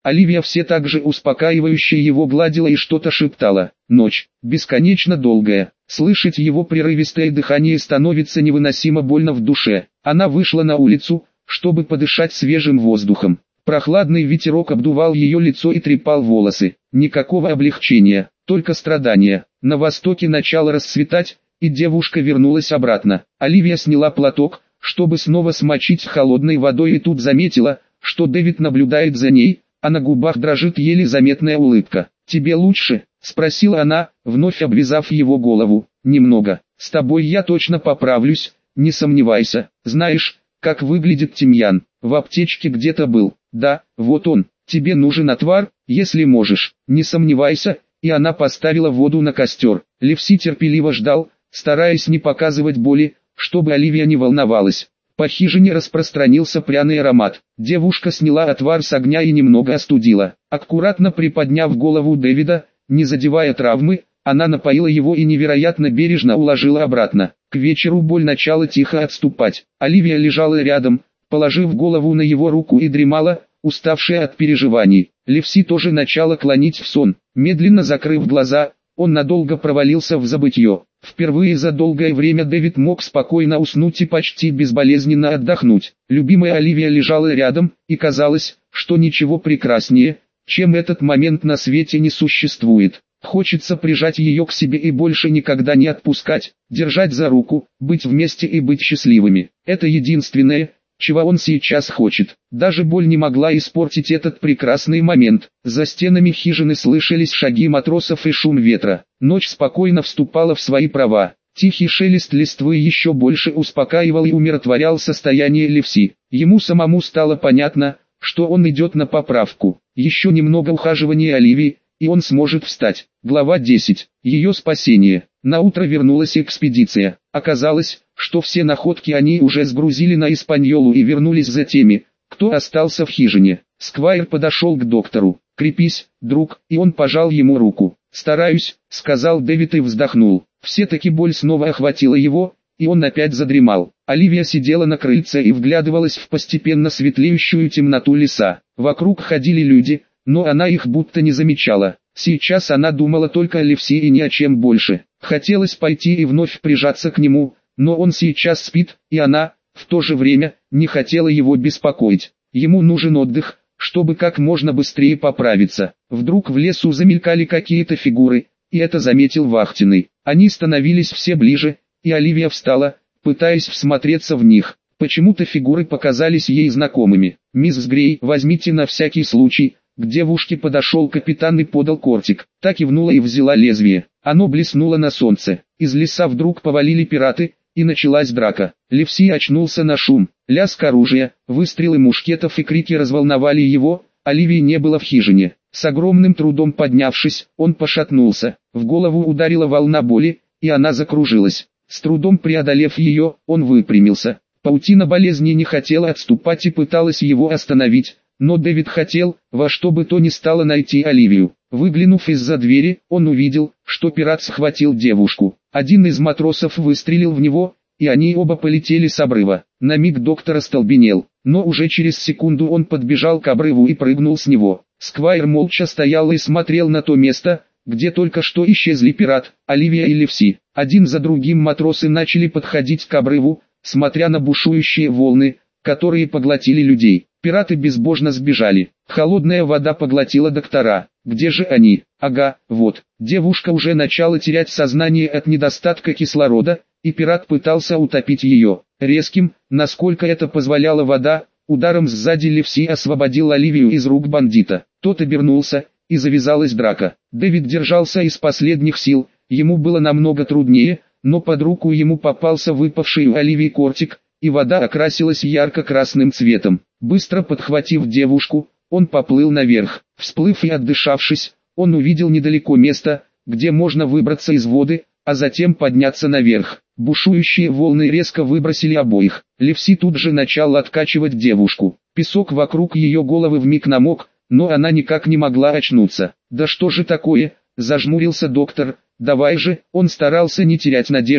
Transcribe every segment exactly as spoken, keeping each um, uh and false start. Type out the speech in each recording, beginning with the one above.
Оливия все так же успокаивающе его гладила и что-то шептала. Ночь, бесконечно долгая. Слышать его прерывистое дыхание становится невыносимо больно в душе. Она вышла на улицу, чтобы подышать свежим воздухом. Прохладный ветерок обдувал ее лицо и трепал волосы. Никакого облегчения, только страдания. На востоке начало расцветать, и девушка вернулась обратно. Оливия сняла платок, чтобы снова смочить холодной водой, и тут заметила, что Дэвид наблюдает за ней, а на губах дрожит еле заметная улыбка. «Тебе лучше?» – спросила она, вновь обвязав его голову. «Немного. С тобой я точно поправлюсь, не сомневайся. Знаешь, как выглядит тимьян? В аптечке где-то был. Да, вот он. Тебе нужен отвар, если можешь. Не сомневайся». И она поставила воду на костер. Левси терпеливо ждал, стараясь не показывать боли, чтобы Оливия не волновалась. По хижине распространился пряный аромат. Девушка сняла отвар с огня и немного остудила. Аккуратно приподняв голову Дэвида, не задевая травмы, она напоила его и невероятно бережно уложила обратно. К вечеру боль начала тихо отступать. Оливия лежала рядом, положив голову на его руку, и дремала, уставшая от переживаний. Левси тоже начала клонить в сон. Медленно закрыв глаза, он надолго провалился в забытье. Впервые за долгое время Дэвид мог спокойно уснуть и почти безболезненно отдохнуть. Любимая Оливия лежала рядом, и казалось, что ничего прекраснее, чем этот момент на свете не существует. Хочется прижать ее к себе и больше никогда не отпускать, держать за руку, быть вместе и быть счастливыми. Это единственное, чего он сейчас хочет. Даже боль не могла испортить этот прекрасный момент. За стенами хижины слышались шаги матросов и шум ветра. Ночь спокойно вступала в свои права. Тихий шелест листвы еще больше успокаивал и умиротворял состояние Левси. Ему самому стало понятно, что он идет на поправку. Еще немного ухаживания Оливии, и он сможет встать. Глава десять. Ее спасение. Наутро вернулась экспедиция. Оказалось, что все находки они уже сгрузили на Испаньолу и вернулись за теми, кто остался в хижине. Сквайр подошел к доктору. «Крепись, друг», и он пожал ему руку. «Стараюсь», — сказал Дэвид и вздохнул. Все-таки боль снова охватила его, и он опять задремал. Оливия сидела на крыльце и вглядывалась в постепенно светлеющую темноту леса. Вокруг ходили люди, но она их будто не замечала. Сейчас она думала только о Левси и ни о чем больше. Хотелось пойти и вновь прижаться к нему, но он сейчас спит, и она, в то же время, не хотела его беспокоить. Ему нужен отдых, чтобы как можно быстрее поправиться. Вдруг в лесу замелькали какие-то фигуры, и это заметил вахтенный. Они становились все ближе, и Оливия встала, пытаясь всмотреться в них. Почему-то фигуры показались ей знакомыми. «Мисс Грей, возьмите на всякий случай». К девушке подошел капитан и подал кортик. Та кивнула и взяла лезвие. Оно блеснуло на солнце. Из леса вдруг повалили пираты, и началась драка. Левси очнулся на шум. Лязг оружия, выстрелы мушкетов и крики разволновали его. Оливии не было в хижине. С огромным трудом поднявшись, он пошатнулся. В голову ударила волна боли, и она закружилась. С трудом преодолев ее, он выпрямился. Паутина болезни не хотела отступать и пыталась его остановить. Но Дэвид хотел, во что бы то ни стало, найти Оливию. Выглянув из-за двери, он увидел, что пират схватил девушку. Один из матросов выстрелил в него, и они оба полетели с обрыва. На миг доктор остолбенел, но уже через секунду он подбежал к обрыву и прыгнул с него. Сквайр молча стоял и смотрел на то место, где только что исчезли пират, Оливия и Левси. Один за другим матросы начали подходить к обрыву, смотря на бушующие волны, которые поглотили людей. Пираты безбожно сбежали. Холодная вода поглотила доктора. Где же они? Ага, вот. Девушка уже начала терять сознание от недостатка кислорода, и пират пытался утопить ее. Резким, насколько это позволяла вода, ударом сзади Левси освободил Оливию из рук бандита. Тот обернулся, и завязалась драка. Дэвид держался из последних сил, ему было намного труднее, но под руку ему попался выпавший у Оливии кортик, и вода окрасилась ярко-красным цветом. Быстро подхватив девушку, он поплыл наверх. Всплыв и отдышавшись, он увидел недалеко место, где можно выбраться из воды, а затем подняться наверх. Бушующие волны резко выбросили обоих. Левси тут же начал откачивать девушку. Песок вокруг ее головы вмиг намок, но она никак не могла очнуться. «Да что же такое?» – зажмурился доктор. «Давай же!» Он старался не терять надежду,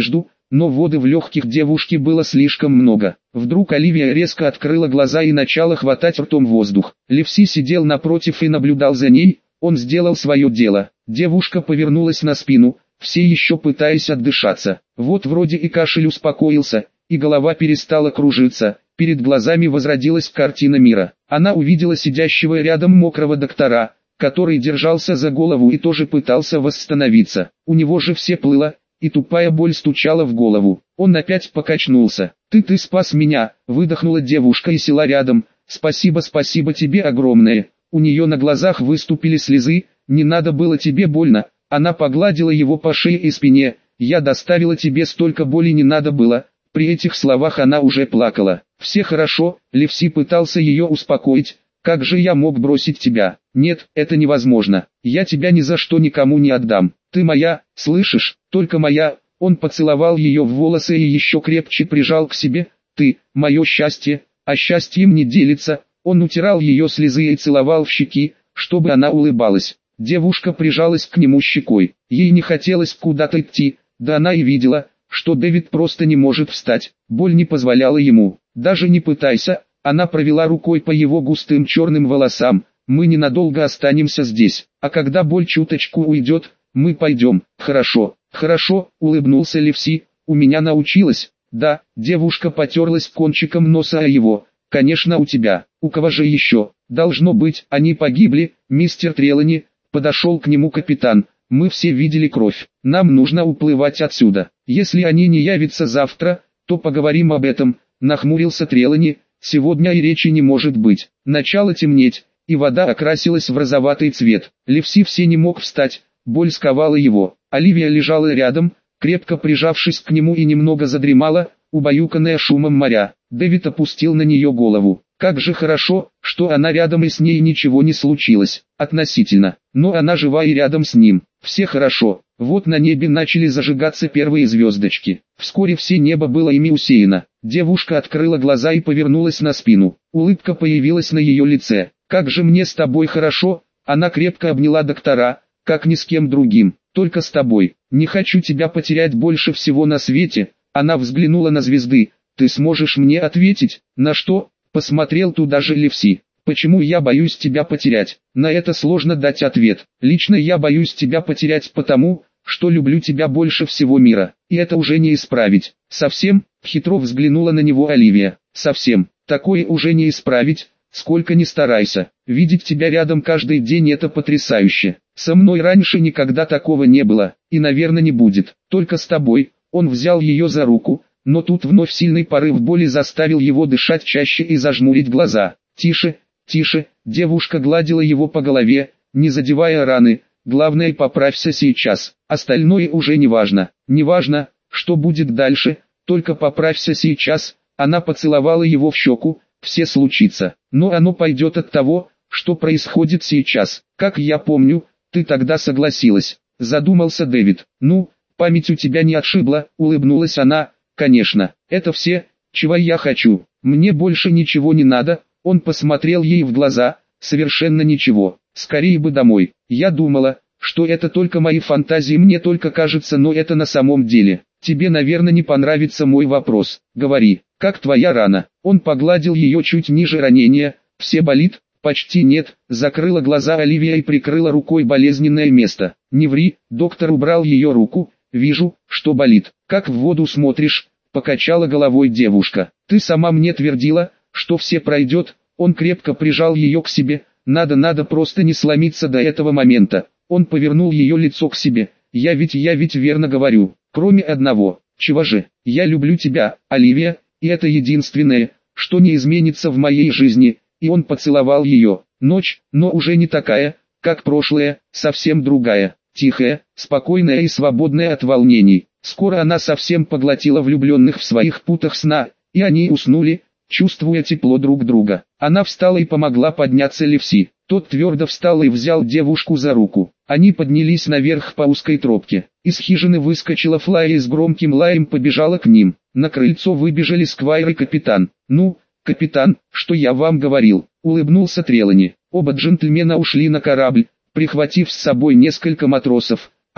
но воды в легких девушки было слишком много. Вдруг Оливия резко открыла глаза и начала хватать ртом воздух. Ливси сидел напротив и наблюдал за ней, он сделал свое дело. Девушка повернулась на спину, все еще пытаясь отдышаться. Вот вроде и кашель успокоился, и голова перестала кружиться, перед глазами возродилась картина мира. Она увидела сидящего рядом мокрого доктора, который держался за голову и тоже пытался восстановиться. У него же все плыло, и тупая боль стучала в голову. Он опять покачнулся. «Ты, ты спас меня!» — выдохнула девушка и села рядом. «Спасибо, спасибо тебе огромное!» У нее на глазах выступили слезы. «Не надо было, тебе больно!» Она погладила его по шее и спине. «Я доставила тебе столько боли, не надо было!» При этих словах она уже плакала. «Все хорошо», — Ливси пытался ее успокоить. «Как же я мог бросить тебя? Нет, это невозможно. Я тебя ни за что никому не отдам. Ты моя, слышишь, только моя». Он поцеловал ее в волосы и еще крепче прижал к себе. «Ты, мое счастье, а счастьем не делится». Он утирал ее слезы и целовал в щеки, чтобы она улыбалась. Девушка прижалась к нему щекой. Ей не хотелось куда-то идти, да она и видела, что Дэвид просто не может встать. Боль не позволяла ему. «Даже не пытайся». Она провела рукой по его густым черным волосам. «Мы ненадолго останемся здесь, а когда боль чуточку уйдет, мы пойдем». «Хорошо, хорошо», — улыбнулся Ливси. «У меня научилась». «Да», — девушка потерлась кончиком носа о его. «Конечно, у тебя. У кого же еще? Должно быть, они погибли, мистер Трелани». Подошел к нему капитан. «Мы все видели кровь. Нам нужно уплывать отсюда. Если они не явятся завтра, то поговорим об этом», — нахмурился Трелани. «Сегодня и речи не может быть». Начало темнеть, и вода окрасилась в розоватый цвет. Ливси все не мог встать, боль сковала его. Оливия лежала рядом, крепко прижавшись к нему, и немного задремала, убаюканная шумом моря. Дэвид опустил на нее голову. Как же хорошо, что она рядом и с ней ничего не случилось. Относительно. Но она жива и рядом с ним. Все хорошо. Вот на небе начали зажигаться первые звездочки. Вскоре все небо было ими усеяно. Девушка открыла глаза и повернулась на спину. Улыбка появилась на ее лице. «Как же мне с тобой хорошо!» Она крепко обняла доктора, как ни с кем другим. «Только с тобой. Не хочу тебя потерять больше всего на свете». Она взглянула на звезды. «Ты сможешь мне ответить?» «На что?» Посмотрел туда же Ливси. «Почему я боюсь тебя потерять?» На это сложно дать ответ. Лично я боюсь тебя потерять потому, что люблю тебя больше всего мира. И это уже не исправить. Совсем? Хитро взглянула на него Оливия. Совсем. Такое уже не исправить, сколько ни старайся. Видеть тебя рядом каждый день — это потрясающе. Со мной раньше никогда такого не было, и, наверное, не будет. Только с тобой. Он взял ее за руку. Но тут вновь сильный порыв боли заставил его дышать чаще и зажмурить глаза. «Тише, тише», девушка гладила его по голове, не задевая раны. «Главное, поправься сейчас, остальное уже не важно. Не важно, что будет дальше, только поправься сейчас». Она поцеловала его в щеку. «Все случится, но оно пойдет от того, что происходит сейчас. Как я помню, ты тогда согласилась», задумался Дэвид. «Ну, память у тебя не отшибла», улыбнулась она. «Конечно, это все, чего я хочу. Мне больше ничего не надо». Он посмотрел ей в глаза. «Совершенно ничего. Скорее бы домой. Я думала, что это только мои фантазии, мне только кажется, но это на самом деле. Тебе, наверное, не понравится мой вопрос. Говори, как твоя рана?» Он погладил ее чуть ниже ранения. «Все болит?» «Почти нет», закрыла глаза Оливия и прикрыла рукой болезненное место. «Не ври», доктор убрал ее руку. «Вижу, что болит. Как в воду смотришь», покачала головой девушка. «Ты сама мне твердила, что все пройдет». Он крепко прижал ее к себе. «Надо, надо просто не сломиться до этого момента». Он повернул ее лицо к себе. «Я ведь, я ведь верно говорю. Кроме одного». «Чего же? Я люблю тебя, Оливия, и это единственное, что не изменится в моей жизни». И он поцеловал ее. Ночь, но уже не такая, как прошлая, совсем другая. Тихая, спокойная и свободная от волнений. Скоро она совсем поглотила влюбленных в своих путах сна, и они уснули, чувствуя тепло друг друга. Она встала и помогла подняться Ливси. Тот твердо встал и взял девушку за руку. Они поднялись наверх по узкой тропке. Из хижины выскочила Флая и с громким лаем побежала к ним. На крыльцо выбежали Сквайр и капитан. «Ну, капитан, что я вам говорил?» — улыбнулся Трелани. Оба джентльмена ушли на корабль, прихватив с собой несколько матросов,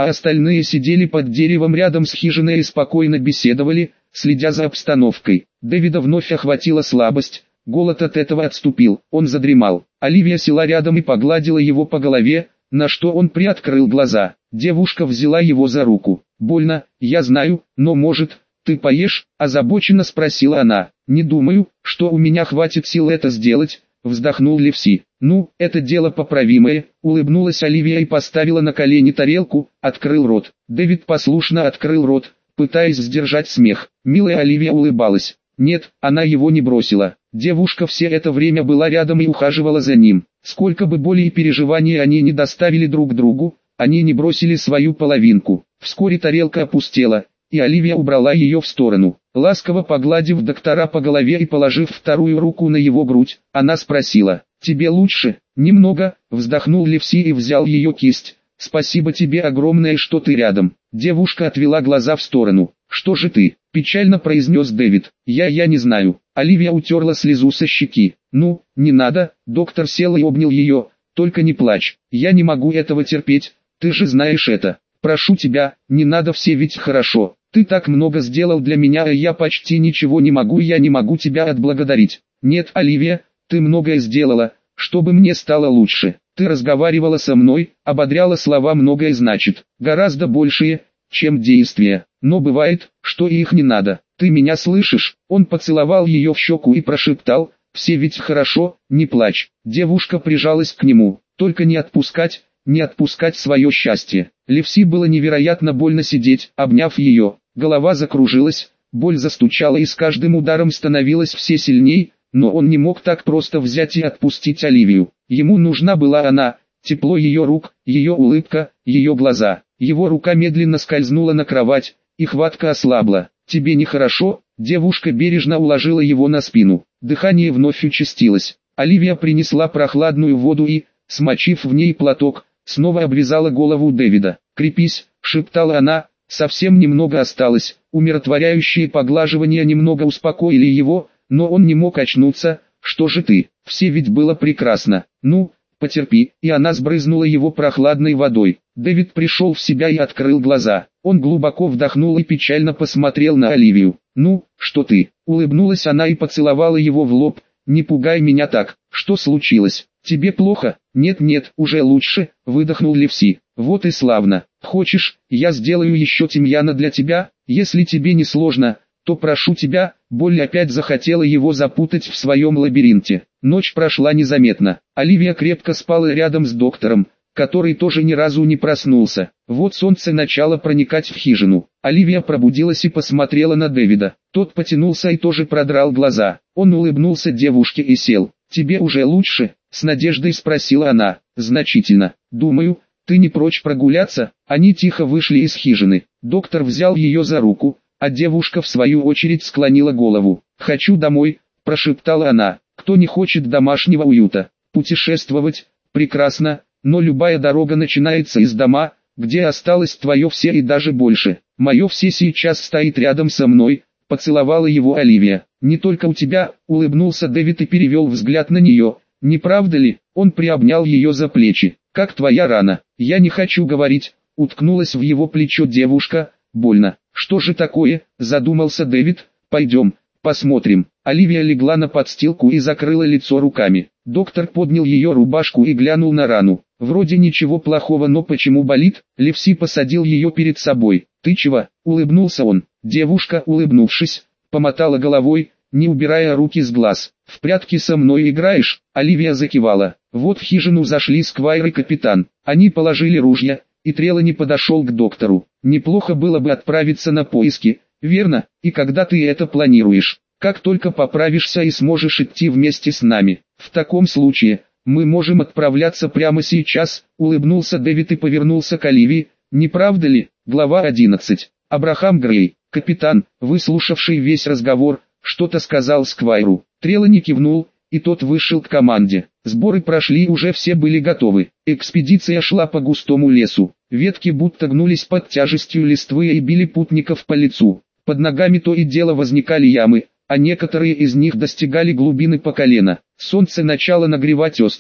а остальные сидели под деревом рядом с хижиной и спокойно беседовали, следя за обстановкой. Дэвида вновь охватила слабость, голод от этого отступил, он задремал. Оливия села рядом и погладила его по голове, на что он приоткрыл глаза. Девушка взяла его за руку. «Больно, я знаю, но может, ты поешь?» – озабоченно спросила она. «Не думаю, что у меня хватит сил это сделать», – вздохнул Ливси. «Ну, это дело поправимое», – улыбнулась Оливия и поставила на колени тарелку, открыл рот. Дэвид послушно открыл рот, пытаясь сдержать смех. Милая Оливия улыбалась. Нет, она его не бросила. Девушка все это время была рядом и ухаживала за ним. Сколько бы боли и переживаний они не доставили друг другу, они не бросили свою половинку. Вскоре тарелка опустела, и Оливия убрала ее в сторону. Ласково погладив доктора по голове и положив вторую руку на его грудь, она спросила: «Тебе лучше?» «Немного», — вздохнул Ливси и взял ее кисть. «Спасибо тебе огромное, что ты рядом». Девушка отвела глаза в сторону. «Что же ты?» – печально произнес Дэвид. «Я, я не знаю». Оливия утерла слезу со щеки. «Ну, не надо», доктор сел и обнял ее. «Только не плачь, я не могу этого терпеть, ты же знаешь это. Прошу тебя, не надо, все ведь хорошо. Ты так много сделал для меня, а я почти ничего не могу, я не могу тебя отблагодарить». «Нет, Оливия, ты многое сделала, чтобы мне стало лучше. Ты разговаривала со мной, ободряла, слова многое значит, гораздо большее, чем действия. Но бывает, что и их не надо. Ты меня слышишь?» Он поцеловал ее в щеку и прошептал: «Все ведь хорошо, не плачь». Девушка прижалась к нему. «Только не отпускать, не отпускать свое счастье». Ливси было невероятно больно сидеть, обняв ее. Голова закружилась, боль застучала и с каждым ударом становилась все сильней, но он не мог так просто взять и отпустить Оливию. Ему нужна была она, тепло ее рук, ее улыбка, ее глаза. Его рука медленно скользнула на кровать, и хватка ослабла. «Тебе нехорошо?» Девушка бережно уложила его на спину. Дыхание вновь участилось. Оливия принесла прохладную воду и, смочив в ней платок, снова обвязала голову Дэвида. «Крепись», — шептала она, — «совсем немного осталось». Умиротворяющие поглаживания немного успокоили его, но он не мог очнуться. «Что же ты? Все ведь было прекрасно. Ну, потерпи». И она сбрызнула его прохладной водой. Дэвид пришел в себя и открыл глаза. Он глубоко вдохнул и печально посмотрел на Оливию. «Ну, что ты?» Улыбнулась она и поцеловала его в лоб. «Не пугай меня так. Что случилось? Тебе плохо?» «Нет-нет, уже лучше», — выдохнул Ливси. «Вот и славно. Хочешь, я сделаю еще тимьяна для тебя? Если тебе не сложно, то прошу тебя». Боль опять захотела его запутать в своем лабиринте. Ночь прошла незаметно. Оливия крепко спала рядом с доктором, который тоже ни разу не проснулся. Вот солнце начало проникать в хижину. Оливия пробудилась и посмотрела на Дэвида. Тот потянулся и тоже продрал глаза. Он улыбнулся девушке и сел. «Тебе уже лучше?» — с надеждой спросила она. «Значительно. Думаю, ты не прочь прогуляться?» Они тихо вышли из хижины. Доктор взял ее за руку, а девушка в свою очередь склонила голову. «Хочу домой», — прошептала она. «Кто не хочет домашнего уюта? Путешествовать? Прекрасно, но любая дорога начинается из дома, где осталось твое все и даже больше. Мое все сейчас стоит рядом со мной», — поцеловала его Оливия. «Не только у тебя», — улыбнулся Дэвид и перевел взгляд на нее. «Не правда ли?» Он приобнял ее за плечи. «Как твоя рана?» «Я не хочу говорить», — уткнулась в его плечо девушка. «Больно». «Что же такое?» – задумался Дэвид. «Пойдем, посмотрим». Оливия легла на подстилку и закрыла лицо руками. Доктор поднял ее рубашку и глянул на рану. Вроде ничего плохого, но почему болит? Ливси посадил ее перед собой. «Ты чего?» – улыбнулся он. Девушка, улыбнувшись, помотала головой, не убирая руки с глаз. «В прятки со мной играешь?» Оливия закивала. Вот в хижину зашли Сквайр и капитан. Они положили ружья, и Трелани подошел к доктору. «Неплохо было бы отправиться на поиски, верно? И когда ты это планируешь?» «Как только поправишься и сможешь идти вместе с нами. В таком случае, мы можем отправляться прямо сейчас», — улыбнулся Дэвид и повернулся к Оливии. «Не правда ли?» Глава одиннадцать. Абрахам Грей, капитан, выслушавший весь разговор, что-то сказал Сквайру. Трелани кивнул, и тот вышел к команде. Сборы прошли, уже все были готовы. Экспедиция шла по густому лесу. Ветки будто гнулись под тяжестью листвы и били путников по лицу. Под ногами то и дело возникали ямы, а некоторые из них достигали глубины по колено. Солнце начало нагревать остров,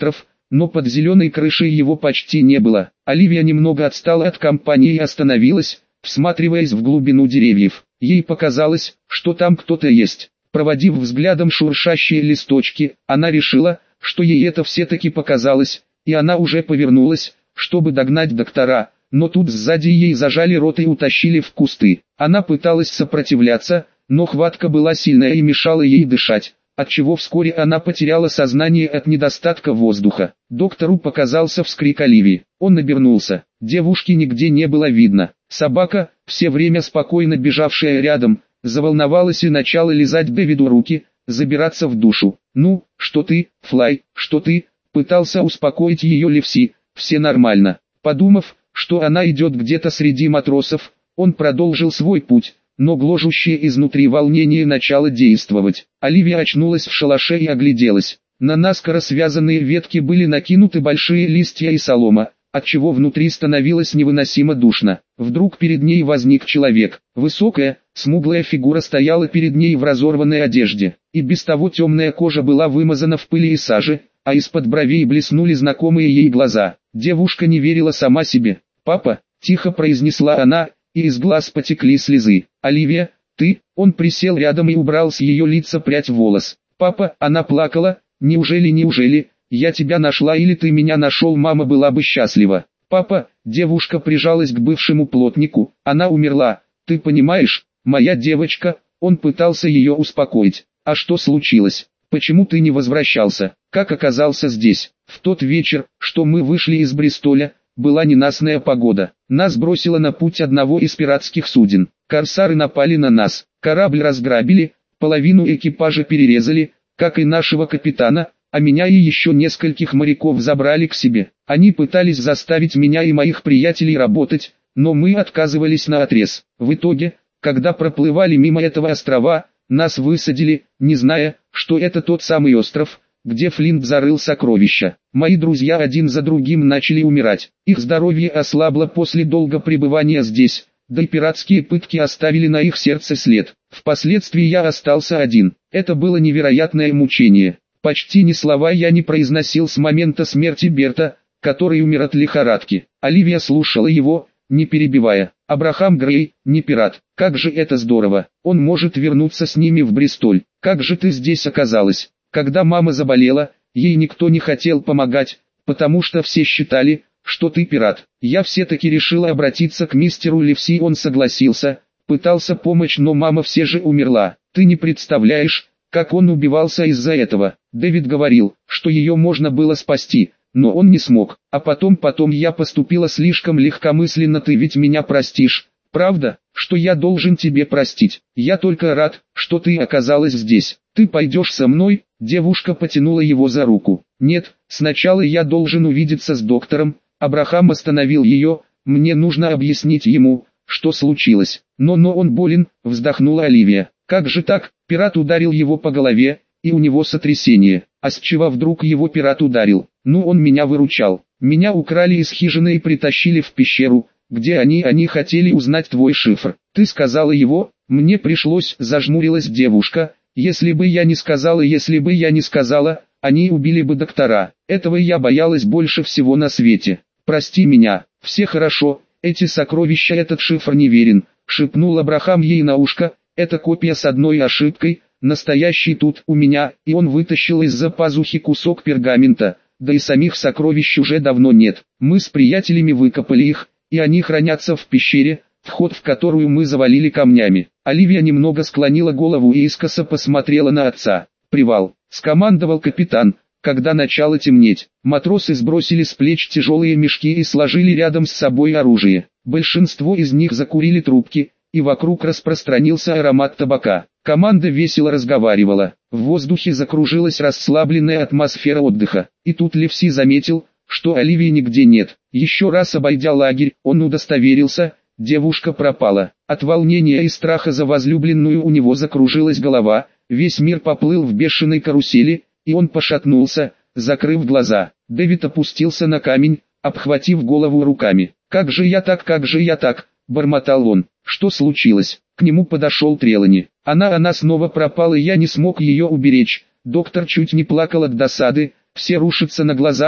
но под зеленой крышей его почти не было. Оливия немного отстала от компании и остановилась, всматриваясь в глубину деревьев. Ей показалось, что там кто-то есть. Проводив взглядом шуршащие листочки, она решила, что ей это все-таки показалось, и она уже повернулась, чтобы догнать доктора, но тут сзади ей зажали рот и утащили в кусты. Она пыталась сопротивляться, но хватка была сильная и мешала ей дышать, отчего вскоре она потеряла сознание от недостатка воздуха. Доктору показался вскрик Оливии. Он обернулся. Девушки нигде не было видно. Собака, все время спокойно бежавшая рядом, заволновалась и начала лизать Дэвиду руки, забираться в душу. «Ну, что ты, Флай, что ты?» Пытался успокоить ее Ливси. «Все нормально». Подумав, что она идет где-то среди матросов, он продолжил свой путь, но гложущее изнутри волнение начало действовать. Оливия очнулась в шалаше и огляделась. На наскоро связанные ветки были накинуты большие листья и солома, отчего внутри становилось невыносимо душно. Вдруг перед ней возник человек. Высокая, смуглая фигура стояла перед ней в разорванной одежде, и без того темная кожа была вымазана в пыли и саже, а из-под бровей блеснули знакомые ей глаза. Девушка не верила сама себе. «Папа», — тихо произнесла она, и из глаз потекли слезы. «Оливия, ты?» Он присел рядом и убрал с ее лица прядь волос. «Папа», — она плакала, «неужели, неужели, я тебя нашла или ты меня нашел, мама была бы счастлива». «Папа», — девушка прижалась к бывшему плотнику, «она умерла, ты понимаешь, моя девочка». Он пытался ее успокоить. «А что случилось? Почему ты не возвращался? Как оказался здесь?» «В тот вечер, что мы вышли из Бристоля, была ненастная погода. Нас бросило на путь одного из пиратских суден. Корсары напали на нас, корабль разграбили, половину экипажа перерезали, как и нашего капитана, а меня и еще нескольких моряков забрали к себе. Они пытались заставить меня и моих приятелей работать, но мы отказывались наотрез. В итоге, когда проплывали мимо этого острова, нас высадили, не зная, что это тот самый остров, где Флинт зарыл сокровища. Мои друзья один за другим начали умирать. Их здоровье ослабло после долгого пребывания здесь, да и пиратские пытки оставили на их сердце след. Впоследствии я остался один. Это было невероятное мучение. Почти ни слова я не произносил с момента смерти Берта, который умер от лихорадки. Оливия слушала его, не перебивая. «Абрахам Грей, не пират. Как же это здорово. Он может вернуться с ними в Бристоль. Как же ты здесь оказалась?» «Когда мама заболела, ей никто не хотел помогать, потому что все считали, что ты пират. Я все-таки решила обратиться к мистеру Ливси, он согласился, пытался помочь, но мама все же умерла. Ты не представляешь, как он убивался из-за этого. Дэвид говорил, что ее можно было спасти, но он не смог. А потом, потом я поступила слишком легкомысленно, ты ведь меня простишь, правда, что я должен тебе простить? Я только рад, что ты оказалась здесь. Ты пойдешь со мной?» Девушка потянула его за руку. «Нет, сначала я должен увидеться с доктором». Абрахам остановил ее. «Мне нужно объяснить ему, что случилось». «Но, но он болен», вздохнула Оливия. «Как же так?» Пират ударил его по голове, и у него сотрясение. «А с чего вдруг его пират ударил?» «Ну, он меня выручал. Меня украли из хижины и притащили в пещеру, где они они хотели узнать твой шифр. Ты сказала его?» «Мне пришлось», зажмурилась девушка. «Если бы я не сказала, если бы я не сказала, они убили бы доктора. Этого я боялась больше всего на свете. Прости меня, все хорошо, эти сокровища, этот шифр неверен», шепнул Абрахам ей на ушко. «Это копия с одной ошибкой, настоящий тут у меня», и он вытащил из-за пазухи кусок пергамента. «Да и самих сокровищ уже давно нет. Мы с приятелями выкопали их, и они хранятся в пещере, вход в которую мы завалили камнями». Оливия немного склонила голову и искоса посмотрела на отца. «Привал», — скомандовал капитан, когда начало темнеть. Матросы сбросили с плеч тяжелые мешки и сложили рядом с собой оружие. Большинство из них закурили трубки, и вокруг распространился аромат табака. Команда весело разговаривала. В воздухе закружилась расслабленная атмосфера отдыха. И тут Ливси заметил, что Оливии нигде нет. Еще раз обойдя лагерь, он удостоверился, девушка пропала. От волнения и страха за возлюбленную у него закружилась голова, весь мир поплыл в бешеной карусели, и он пошатнулся, закрыв глаза. Дэвид опустился на камень, обхватив голову руками. «Как же я так, как же я так?» – бормотал он. «Что случилось?» К нему подошел Трелани. «Она, она снова пропала, и я не смог ее уберечь». Доктор чуть не плакал от досады. «Все рушится на глазах», –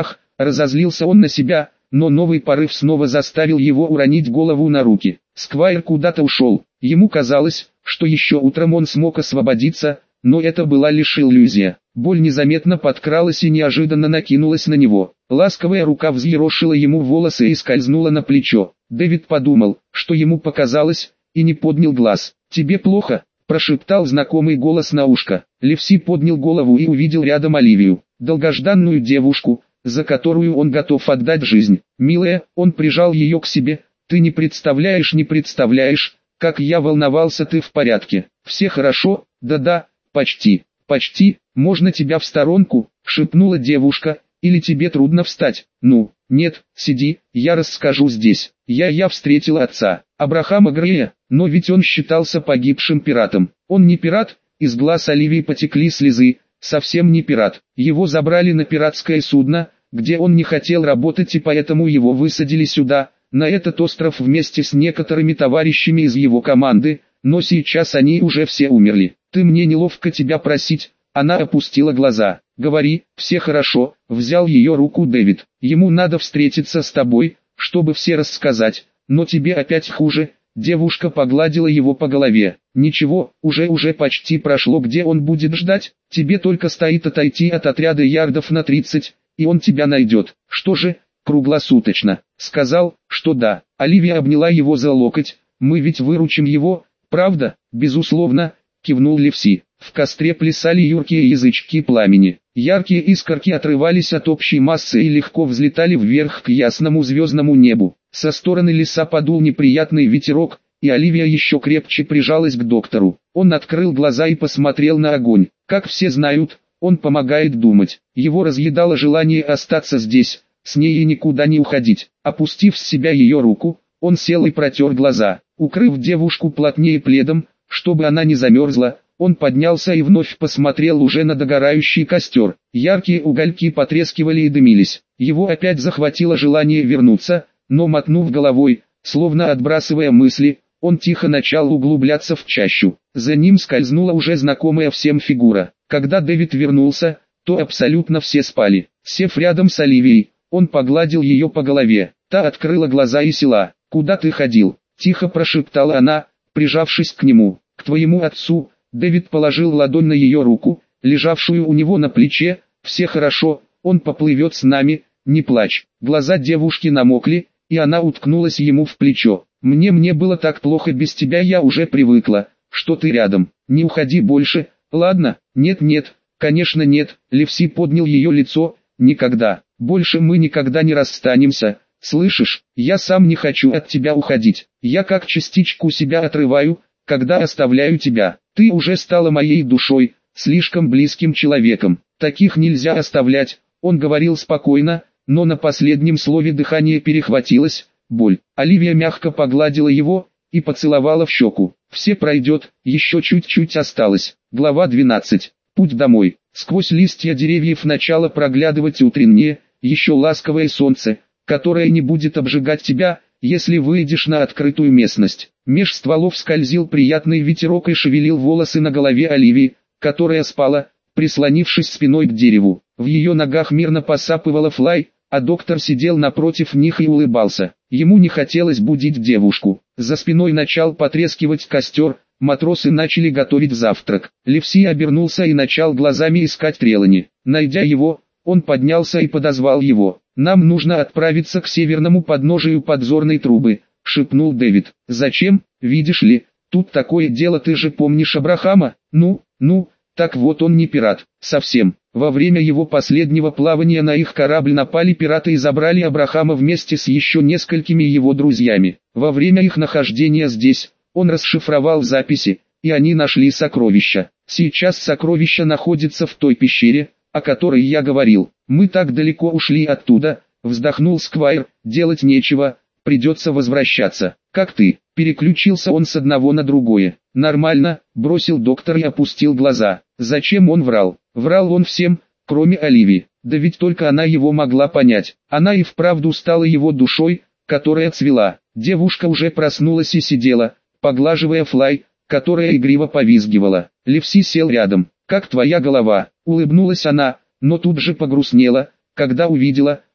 Разозлился он на себя, но новый порыв снова заставил его уронить голову на руки. Сквайр куда-то ушел. Ему казалось, что еще утром он смог освободиться, но это была лишь иллюзия. Боль незаметно подкралась и неожиданно накинулась на него. Ласковая рука взъерошила ему волосы и скользнула на плечо. Дэвид подумал, что ему показалось, и не поднял глаз. «Тебе плохо?» – прошептал знакомый голос на ушко. Ливси поднял голову и увидел рядом Оливию, долгожданную девушку, за которую он готов отдать жизнь. «Милая», он прижал ее к себе, «ты не представляешь, не представляешь, как я волновался, ты в порядке?» «Все хорошо?» «Да-да, почти, почти, можно тебя в сторонку?» – шепнула девушка, «или тебе трудно встать?» «Ну, нет, сиди, я расскажу здесь. Я я встретил отца, Абрахама Грея, но ведь он считался погибшим пиратом. Он не пират?» Из глаз Оливии потекли слезы. «Совсем не пират. Его забрали на пиратское судно, где он не хотел работать, и поэтому его высадили сюда, на этот остров вместе с некоторыми товарищами из его команды, но сейчас они уже все умерли. Ты мне неловко тебя просить». Она опустила глаза. «Говори, все хорошо», — взял ее руку Дэвид. «Ему надо встретиться с тобой, чтобы все рассказать, но тебе опять хуже». Девушка погладила его по голове. «Ничего, уже уже почти прошло, где он будет ждать? Тебе только стоит отойти от отряда ярдов на тридцать, и он тебя найдет». «Что же, круглосуточно?» «Сказал, что да». Оливия обняла его за локоть. «Мы ведь выручим его, правда?» «Безусловно», кивнул Ливси. В костре плясали юркие язычки пламени. Яркие искорки отрывались от общей массы и легко взлетали вверх к ясному звездному небу. Со стороны леса подул неприятный ветерок, и Оливия еще крепче прижалась к доктору. Он открыл глаза и посмотрел на огонь. Как все знают, он помогает думать. Его разъедало желание остаться здесь, с ней и никуда не уходить. Опустив с себя ее руку, он сел и протер глаза. Укрыв девушку плотнее пледом, чтобы она не замерзла, он поднялся и вновь посмотрел уже на догорающий костер. Яркие угольки потрескивали и дымились. Его опять захватило желание вернуться, но мотнув головой, словно отбрасывая мысли, он тихо начал углубляться в чащу. За ним скользнула уже знакомая всем фигура. Когда Дэвид вернулся, то абсолютно все спали. Сев рядом с Оливией, он погладил ее по голове. Та открыла глаза и села. «Куда ты ходил?» – тихо прошептала она, прижавшись к нему. «К твоему отцу». Дэвид положил ладонь на ее руку, лежавшую у него на плече. «Все хорошо, он поплывет с нами, не плачь». Глаза девушки намокли, и она уткнулась ему в плечо. «Мне мне было так плохо без тебя, я уже привыкла, что ты рядом. Не уходи больше, ладно?» «Нет нет, конечно нет», Ливси поднял ее лицо. «Никогда, больше мы никогда не расстанемся, слышишь? Я сам не хочу от тебя уходить. Я как частичку себя отрываю, когда оставляю тебя. Ты уже стала моей душой, слишком близким человеком. Таких нельзя оставлять», он говорил спокойно, но на последнем слове дыхание перехватилось. Боль. Оливия мягко погладила его и поцеловала в щеку. «Все пройдет, еще чуть-чуть осталось». Глава двенадцать. Путь домой. Сквозь листья деревьев начало проглядывать утреннее, еще ласковое солнце, которое не будет обжигать тебя, если выйдешь на открытую местность. Меж стволов скользил приятный ветерок и шевелил волосы на голове Оливии, которая спала, прислонившись спиной к дереву. В ее ногах мирно посапывала Флай, а доктор сидел напротив них и улыбался. Ему не хотелось будить девушку. За спиной начал потрескивать костер, матросы начали готовить завтрак. Ливси обернулся и начал глазами искать Трелани. Найдя его, он поднялся и подозвал его. «Нам нужно отправиться к северному подножию подзорной трубы», — шепнул Дэвид. «Зачем? Видишь ли, тут такое дело, ты же помнишь Абрахама? Ну, ну, так вот он не пират, совсем. Во время его последнего плавания на их корабль напали пираты и забрали Абрахама вместе с еще несколькими его друзьями. Во время их нахождения здесь, он расшифровал записи, и они нашли сокровища. Сейчас сокровище находится в той пещере, о которой я говорил. Мы так далеко ушли оттуда», — вздохнул Сквайр. «Делать нечего, придется возвращаться». «Как ты?» — переключился он с одного на другое. «Нормально», — бросил доктор и опустил глаза. Зачем он врал? Врал он всем, кроме Оливии. Да ведь только она его могла понять. Она и вправду стала его душой, которая цвела. Девушка уже проснулась и сидела, поглаживая Флай, которая игриво повизгивала. Ливси сел рядом. «Как твоя голова?» — улыбнулась она, но тут же погрустнела, когда увидела,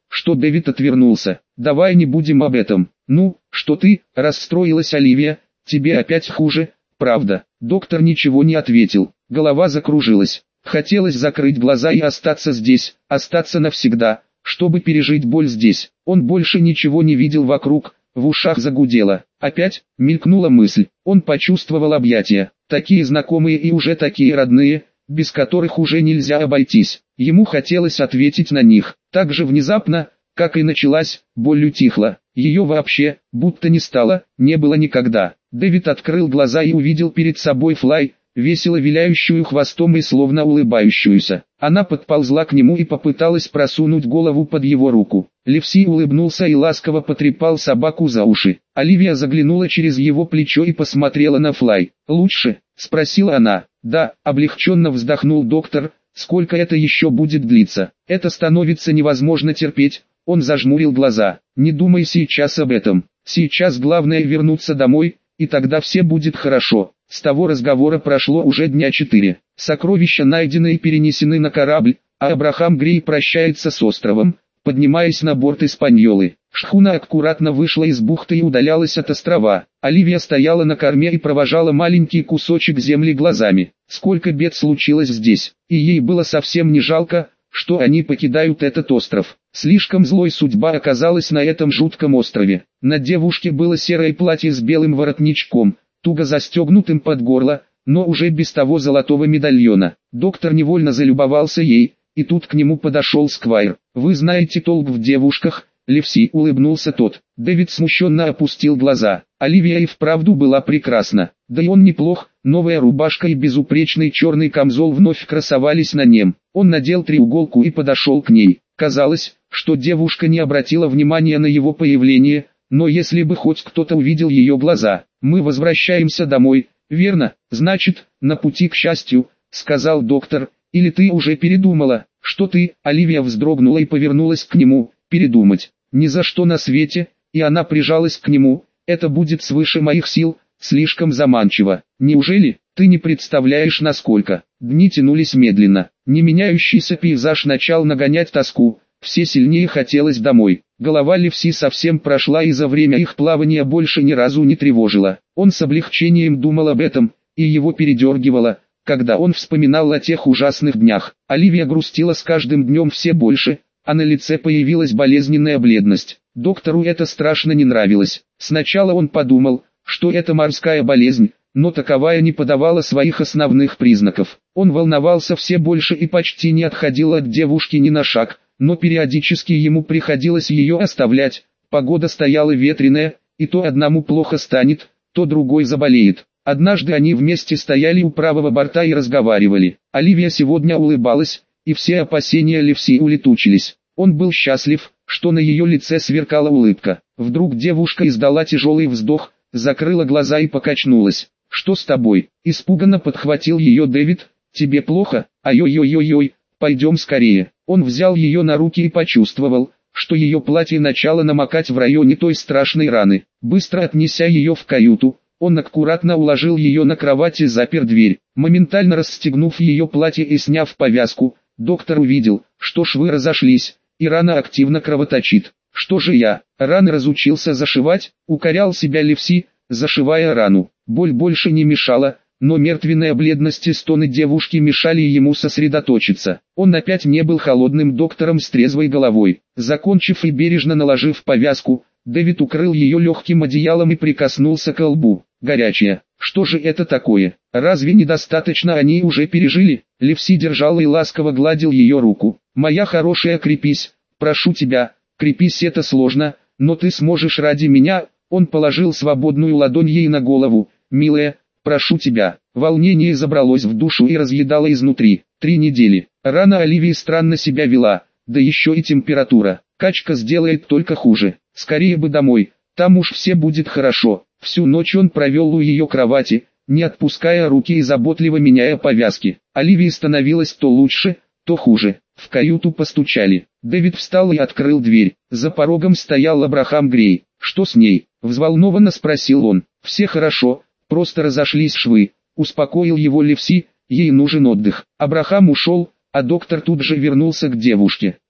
что Дэвид отвернулся. «Давай не будем об этом». «Ну, что ты?» – расстроилась Оливия. «Тебе опять хуже, правда?» Доктор ничего не ответил. Голова закружилась. Хотелось закрыть глаза и остаться здесь, остаться навсегда, чтобы пережить боль здесь. Он больше ничего не видел вокруг, в ушах загудело. Опять мелькнула мысль. Он почувствовал объятия, такие знакомые и уже такие родные, без которых уже нельзя обойтись. Ему хотелось ответить на них. Так же внезапно, как и началась, боль утихла. Ее вообще, будто не стало, не было никогда. Дэвид открыл глаза и увидел перед собой Флай, весело виляющую хвостом и словно улыбающуюся. Она подползла к нему и попыталась просунуть голову под его руку. Ливси улыбнулся и ласково потрепал собаку за уши. Оливия заглянула через его плечо и посмотрела на Флай. «Лучше?» – спросила она. «Да», – облегченно вздохнул доктор. «Сколько это еще будет длиться? Это становится невозможно терпеть». Он зажмурил глаза. «Не думай сейчас об этом. Сейчас главное вернуться домой, и тогда все будет хорошо». С того разговора прошло уже дня четыре. Сокровища найдены и перенесены на корабль, а Абрахам Грей прощается с островом, поднимаясь на борт Испаньолы. Шхуна аккуратно вышла из бухты и удалялась от острова. Оливия стояла на корме и провожала маленький кусочек земли глазами. Сколько бед случилось здесь, и ей было совсем не жалко, что они покидают этот остров. Слишком злой судьба оказалась на этом жутком острове. На девушке было серое платье с белым воротничком, туго застегнутым под горло, но уже без того золотого медальона. Доктор невольно залюбовался ей, и тут к нему подошел Сквайр. «Вы знаете толк в девушках?» Ливси, улыбнулся тот. Дэвид смущенно опустил глаза. Оливия и вправду была прекрасна. Да и он неплох, новая рубашка и безупречный черный камзол вновь красовались на нем. Он надел треуголку и подошел к ней. Казалось, что девушка не обратила внимания на его появление, но если бы хоть кто-то увидел ее глаза. «Мы возвращаемся домой, верно? Значит, на пути к счастью», — сказал доктор. «Или ты уже передумала?» «Что ты?» Оливия вздрогнула и повернулась к нему. «Передумать? Ни за что на свете», и она прижалась к нему. «Это будет свыше моих сил, слишком заманчиво. Неужели? Ты не представляешь насколько». Дни тянулись медленно. Не меняющийся пейзаж начал нагонять тоску. Все сильнее хотелось домой. Голова Ливси совсем прошла и за время их плавания больше ни разу не тревожила. Он с облегчением думал об этом, и его передергивало, когда он вспоминал о тех ужасных днях. Оливия грустила с каждым днем все больше, а на лице появилась болезненная бледность. Доктору это страшно не нравилось. Сначала он подумал, что это морская болезнь, но таковая не подавала своих основных признаков. Он волновался все больше и почти не отходил от девушки ни на шаг, но периодически ему приходилось ее оставлять. Погода стояла ветреная, и то одному плохо станет, то другой заболеет. Однажды они вместе стояли у правого борта и разговаривали. Оливия сегодня улыбалась, и все опасения Ливси улетучились. Он был счастлив, что на ее лице сверкала улыбка. Вдруг девушка издала тяжелый вздох, закрыла глаза и покачнулась. «Что с тобой?» – испуганно подхватил ее Дэвид. «Тебе плохо? Ай-ой-ой-ой-ой, пойдем скорее». Он взял ее на руки и почувствовал, что ее платье начало намокать в районе той страшной раны. Быстро отнеся ее в каюту, он аккуратно уложил ее на кровать и запер дверь. Моментально расстегнув ее платье и сняв повязку, доктор увидел, что швы разошлись, и рана активно кровоточит. «Что же я, рано разучился зашивать?» — укорял себя Ливси, зашивая рану. Боль больше не мешала, но мертвенная бледность и стоны девушки мешали ему сосредоточиться. Он опять не был холодным доктором с трезвой головой. Закончив и бережно наложив повязку, Дэвид укрыл ее легким одеялом и прикоснулся к лбу. «Горячая, что же это такое? Разве недостаточно они уже пережили?» Ливси держал и ласково гладил ее руку. «Моя хорошая, крепись, прошу тебя, крепись, это сложно, но ты сможешь ради меня». Он положил свободную ладонь ей на голову. «Милая, прошу тебя». Волнение забралось в душу и разъедало изнутри. Три недели. Рана Оливии странно себя вела, да еще и температура. Качка сделает только хуже. Скорее бы домой, там уж все будет хорошо. Всю ночь он провел у ее кровати, не отпуская руки и заботливо меняя повязки. Оливии становилось то лучше, то хуже. В каюту постучали. Дэвид встал и открыл дверь. За порогом стоял Абрахам Грей. «Что с ней?» — взволнованно спросил он. «Все хорошо, просто разошлись швы», — успокоил его Ливси. «Ей нужен отдых». Абрахам ушел, а доктор тут же вернулся к девушке.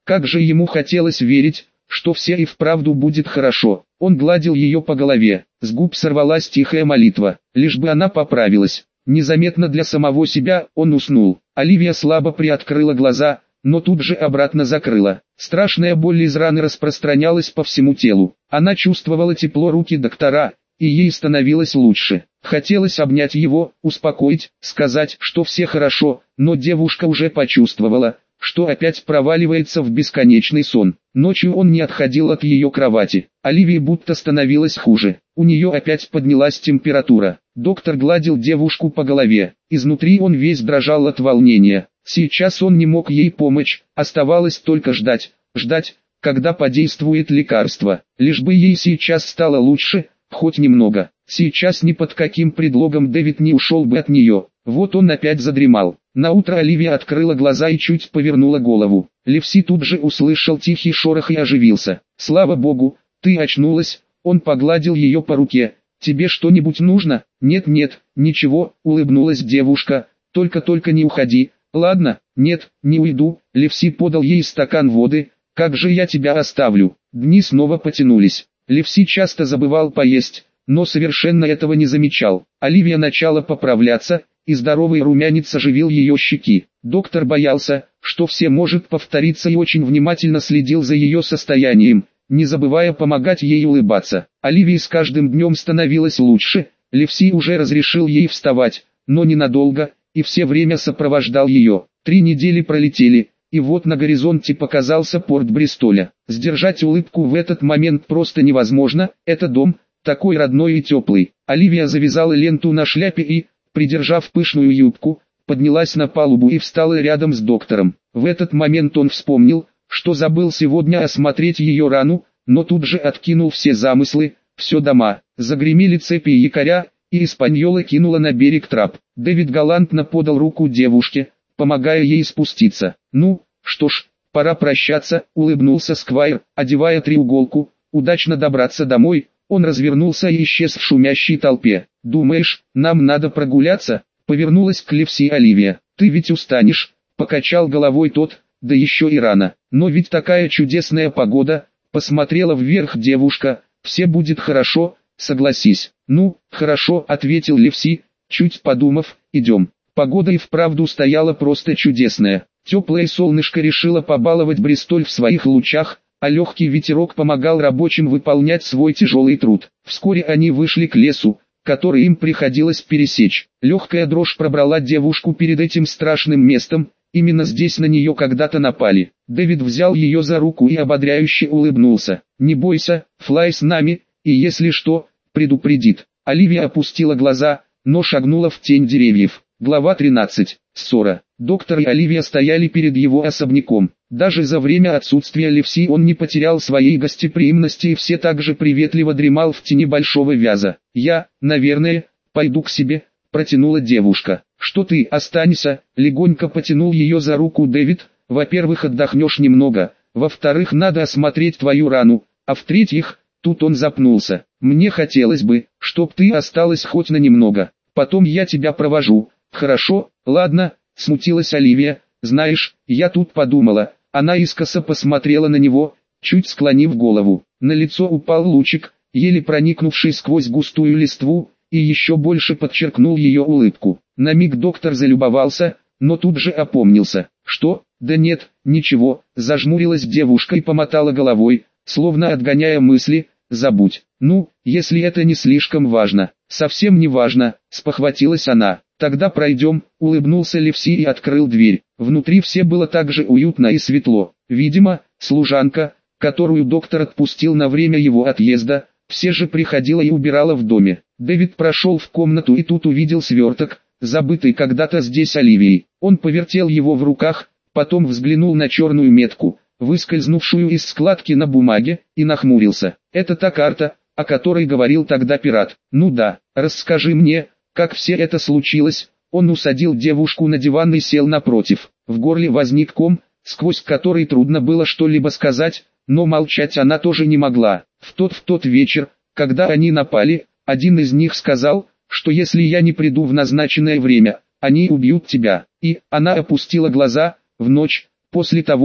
Как же ему хотелось верить, что все и вправду будет хорошо. Он гладил ее по голове, с губ сорвалась тихая молитва, лишь бы она поправилась. Незаметно для самого себя он уснул. Оливия слабо приоткрыла глаза, но тут же обратно закрыла. Страшная боль из раны распространялась по всему телу. Она чувствовала тепло руки доктора, и ей становилось лучше. Хотелось обнять его, успокоить, сказать, что все хорошо, но девушка уже почувствовала, что опять проваливается в бесконечный сон. Ночью он не отходил от ее кровати. Оливии будто становилось хуже. У нее опять поднялась температура. Доктор гладил девушку по голове. Изнутри он весь дрожал от волнения. Сейчас он не мог ей помочь, оставалось только ждать, ждать, когда подействует лекарство. Лишь бы ей сейчас стало лучше, хоть немного. Сейчас ни под каким предлогом Дэвид не ушел бы от нее. Вот он опять задремал. Наутро Оливия открыла глаза и чуть повернула голову. Ливси тут же услышал тихий шорох и оживился. «Слава богу, ты очнулась!» Он погладил ее по руке. «Тебе что-нибудь нужно?» «Нет-нет, ничего», — улыбнулась девушка. «Только-только не уходи». «Ладно, нет, не уйду». Ливси подал ей стакан воды. «Как же я тебя оставлю?» Дни снова потянулись. Ливси часто забывал поесть, но совершенно этого не замечал. Оливия начала поправляться, и здоровый румянец оживил ее щеки. Доктор боялся, что все может повториться, и очень внимательно следил за ее состоянием, не забывая помогать ей улыбаться. Оливии с каждым днем становилось лучше. Ливси уже разрешил ей вставать, но ненадолго, и все время сопровождал ее. Три недели пролетели, и вот на горизонте показался порт Бристоля. Сдержать улыбку в этот момент просто невозможно, это дом, такой родной и теплый. Оливия завязала ленту на шляпе и, придержав пышную юбку, поднялась на палубу и встала рядом с доктором. В этот момент он вспомнил, что забыл сегодня осмотреть ее рану, но тут же откинул все замыслы, все дома. Загремели цепи и якоря, и Испаньола кинула на берег трап. Дэвид галантно подал руку девушке, помогая ей спуститься. «Ну, что ж, пора прощаться», — улыбнулся Сквайр, одевая треуголку. «Удачно добраться домой». Он развернулся и исчез в шумящей толпе. «Думаешь, нам надо прогуляться?» — повернулась к Ливси Оливия. «Ты ведь устанешь», — покачал головой тот, «да еще и рано. Но ведь такая чудесная погода», — посмотрела вверх девушка. «Все будет хорошо, согласись». «Ну, хорошо», — ответил Ливси, чуть подумав. «Идем». Погода и вправду стояла просто чудесная. Теплое солнышко решило побаловать Бристоль в своих лучах, а легкий ветерок помогал рабочим выполнять свой тяжелый труд. Вскоре они вышли к лесу, который им приходилось пересечь. Легкая дрожь пробрала девушку перед этим страшным местом, именно здесь на нее когда-то напали. Дэвид взял ее за руку и ободряюще улыбнулся. «Не бойся, Флай с нами, и если что, предупредит». Оливия опустила глаза, но шагнула в тень деревьев. Глава тринадцать. Ссора. Доктор и Оливия стояли перед его особняком. Даже за время отсутствия Ливси он не потерял своей гостеприимности и все так же приветливо дремал в тени большого вяза. «Я, наверное, пойду к себе», — протянула девушка. «Что ты, останься», — легонько потянул ее за руку Дэвид. «Во-первых, отдохнешь немного, во-вторых, надо осмотреть твою рану, а в-третьих...» Тут он запнулся. «Мне хотелось бы, чтоб ты осталась хоть на немного, потом я тебя провожу». «Хорошо, ладно», — смутилась Оливия. «Знаешь, я тут подумала». Она искоса посмотрела на него, чуть склонив голову. На лицо упал лучик, еле проникнувший сквозь густую листву, и еще больше подчеркнул ее улыбку. На миг доктор залюбовался, но тут же опомнился. «Что? Да нет, ничего», — зажмурилась девушка и помотала головой, словно отгоняя мысли. «Забудь. Ну, если это не слишком важно». «Совсем не важно», — спохватилась она. «Тогда пройдем», — улыбнулся Ливси и открыл дверь. Внутри все было так же уютно и светло. Видимо, служанка, которую доктор отпустил на время его отъезда, все же приходила и убирала в доме. Дэвид прошел в комнату и тут увидел сверток, забытый когда-то здесь Оливией. Он повертел его в руках, потом взглянул на черную метку, выскользнувшую из складки на бумаге, и нахмурился. «Это та карта, о которой говорил тогда пират». «Ну да, расскажи мне, как все это случилось». Он усадил девушку на диван и сел напротив. В горле возник ком, сквозь который трудно было что-либо сказать, но молчать она тоже не могла. В тот в тот вечер, когда они напали, один из них сказал, что если я не приду в назначенное время, они убьют тебя. И она опустила глаза. В ночь, после того,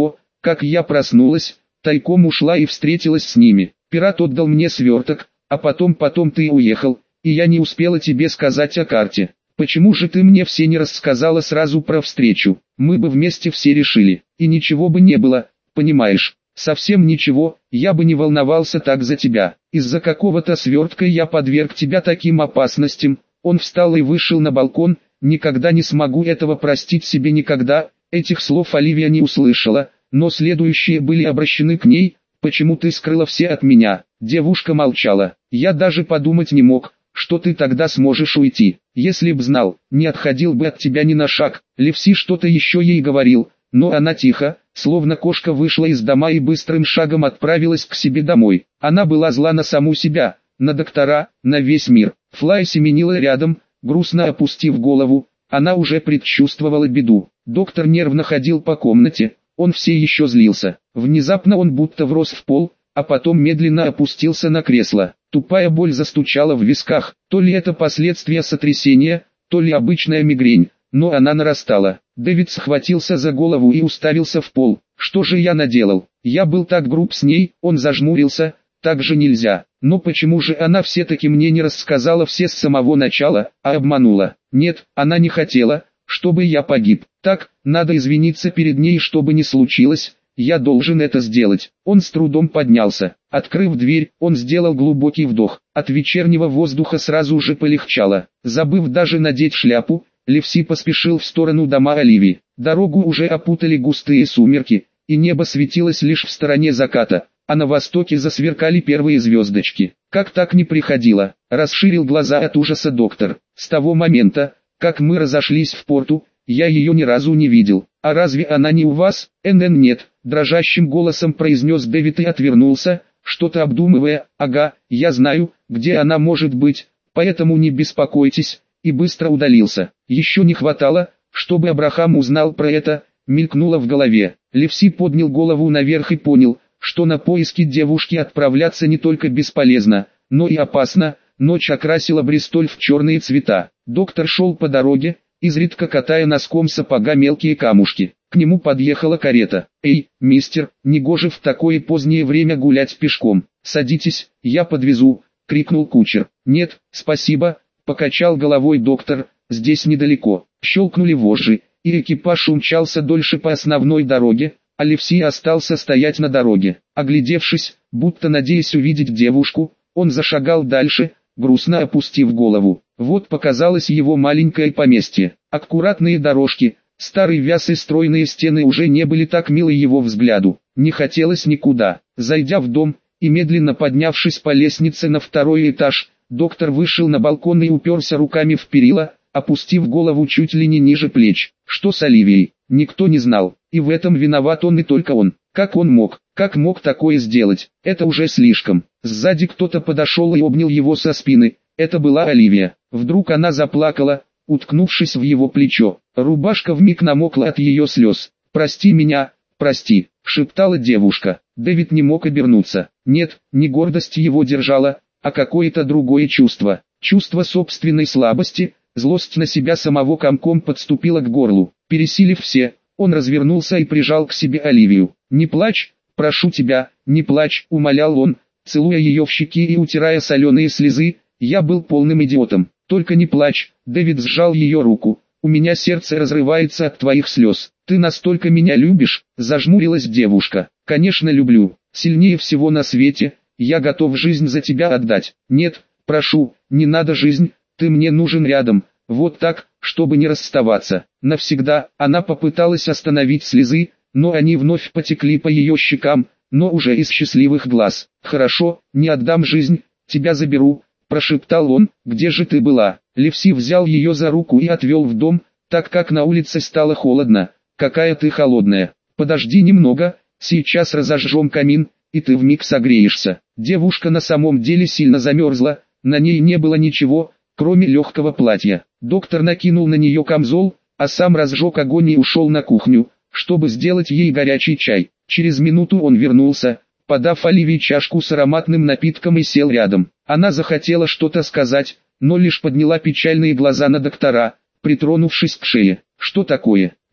Как я проснулась, тайком ушла и встретилась с ними. Пират отдал мне сверток, а потом потом ты уехал, и я не успела тебе сказать о карте. Почему же ты мне все не рассказала сразу про встречу? Мы бы вместе все решили, и ничего бы не было, понимаешь? Совсем ничего, я бы не волновался так за тебя. Из-за какого-то свертка я подверг тебя таким опасностям. Он встал и вышел на балкон. Никогда не смогу этого простить себе никогда. Этих слов Оливия не услышала, но следующие были обращены к ней. Почему ты скрыла все от меня? Девушка молчала. Я даже подумать не мог, что ты тогда сможешь уйти. Если б знал, не отходил бы от тебя ни на шаг. Левси что-то еще ей говорил, но она тихо, словно кошка, вышла из дома и быстрым шагом отправилась к себе домой. Она была зла на саму себя, на доктора, на весь мир. Флай семенила рядом, грустно опустив голову. Она уже предчувствовала беду. Доктор нервно ходил по комнате, он все еще злился. Внезапно он будто врос в пол, а потом медленно опустился на кресло. Тупая боль застучала в висках, то ли это последствия сотрясения, то ли обычная мигрень, но она нарастала. Дэвид схватился за голову и уставился в пол. Что же я наделал? Я был так груб с ней, он зажмурился, так же нельзя. Но почему же она все-таки мне не рассказала все с самого начала, а обманула? Нет, она не хотела, чтобы я погиб. Так, надо извиниться перед ней, чтобы не случилось. Я должен это сделать. Он с трудом поднялся. Открыв дверь, он сделал глубокий вдох. От вечернего воздуха сразу же полегчало. Забыв даже надеть шляпу, Левси поспешил в сторону дома Оливии. Дорогу уже опутали густые сумерки, и небо светилось лишь в стороне заката, а на востоке засверкали первые звездочки. Как так не приходило? Расширил глаза от ужаса доктор. С того момента, как мы разошлись в порту, я ее ни разу не видел. А разве она не у вас? НН нет, дрожащим голосом произнес Дэвид и отвернулся, что-то обдумывая. Ага, я знаю, где она может быть, поэтому не беспокойтесь, и быстро удалился. Еще не хватало, чтобы Абрахам узнал про это, мелькнуло в голове. Левси поднял голову наверх и понял, что на поиски девушки отправляться не только бесполезно, но и опасно. Ночь окрасила Бристоль в черные цвета. Доктор шел по дороге, изредка катая носком сапога мелкие камушки. К нему подъехала карета. «Эй, мистер, негоже в такое позднее время гулять пешком. Садитесь, я подвезу», — крикнул кучер. «Нет, спасибо», — покачал головой доктор, — «здесь недалеко». Щелкнули вожжи, и экипаж умчался дольше по основной дороге, а Левси остался стоять на дороге. Оглядевшись, будто надеясь увидеть девушку, он зашагал дальше, грустно опустив голову. Вот показалось его маленькое поместье. Аккуратные дорожки, старый вяз и стройные стены уже не были так милы его взгляду. Не хотелось никуда. Зайдя в дом и медленно поднявшись по лестнице на второй этаж, доктор вышел на балкон и уперся руками в перила, опустив голову чуть ли не ниже плеч. Что с Оливией? Никто не знал, и в этом виноват он и только он. Как он мог, как мог такое сделать? Это уже слишком. Сзади кто-то подошел и обнял его со спины. Это была Оливия. Вдруг она заплакала, уткнувшись в его плечо. Рубашка вмиг намокла от ее слез. «Прости меня, прости», — шептала девушка. Дэвид не мог обернуться. Нет, не гордость его держала, а какое-то другое чувство. Чувство собственной слабости, злость на себя самого комком подступила к горлу. Пересилив все, он развернулся и прижал к себе Оливию. «Не плачь, прошу тебя, не плачь», — умолял он, целуя ее в щеки и утирая соленые слезы. «Я был полным идиотом. Только не плачь». Дэвид сжал ее руку. «У меня сердце разрывается от твоих слез. Ты настолько меня любишь?» — зажмурилась девушка. «Конечно люблю. Сильнее всего на свете. Я готов жизнь за тебя отдать». «Нет, прошу, не надо жизнь. Ты мне нужен рядом. Вот так, чтобы не расставаться. Навсегда». Она попыталась остановить слезы, но они вновь потекли по ее щекам, но уже из счастливых глаз. «Хорошо, не отдам жизнь, тебя заберу», — прошептал он. «Где же ты была?» Левси взял ее за руку и отвел в дом, так как на улице стало холодно. «Какая ты холодная. Подожди немного, сейчас разожжем камин, и ты вмиг согреешься». Девушка на самом деле сильно замерзла, на ней не было ничего, кроме легкого платья. Доктор накинул на нее камзол, а сам разжег огонь и ушел на кухню, чтобы сделать ей горячий чай. Через минуту он вернулся, подав Оливии чашку с ароматным напитком, и сел рядом. Она захотела что-то сказать, но лишь подняла печальные глаза на доктора, притронувшись к шее. «Что такое?»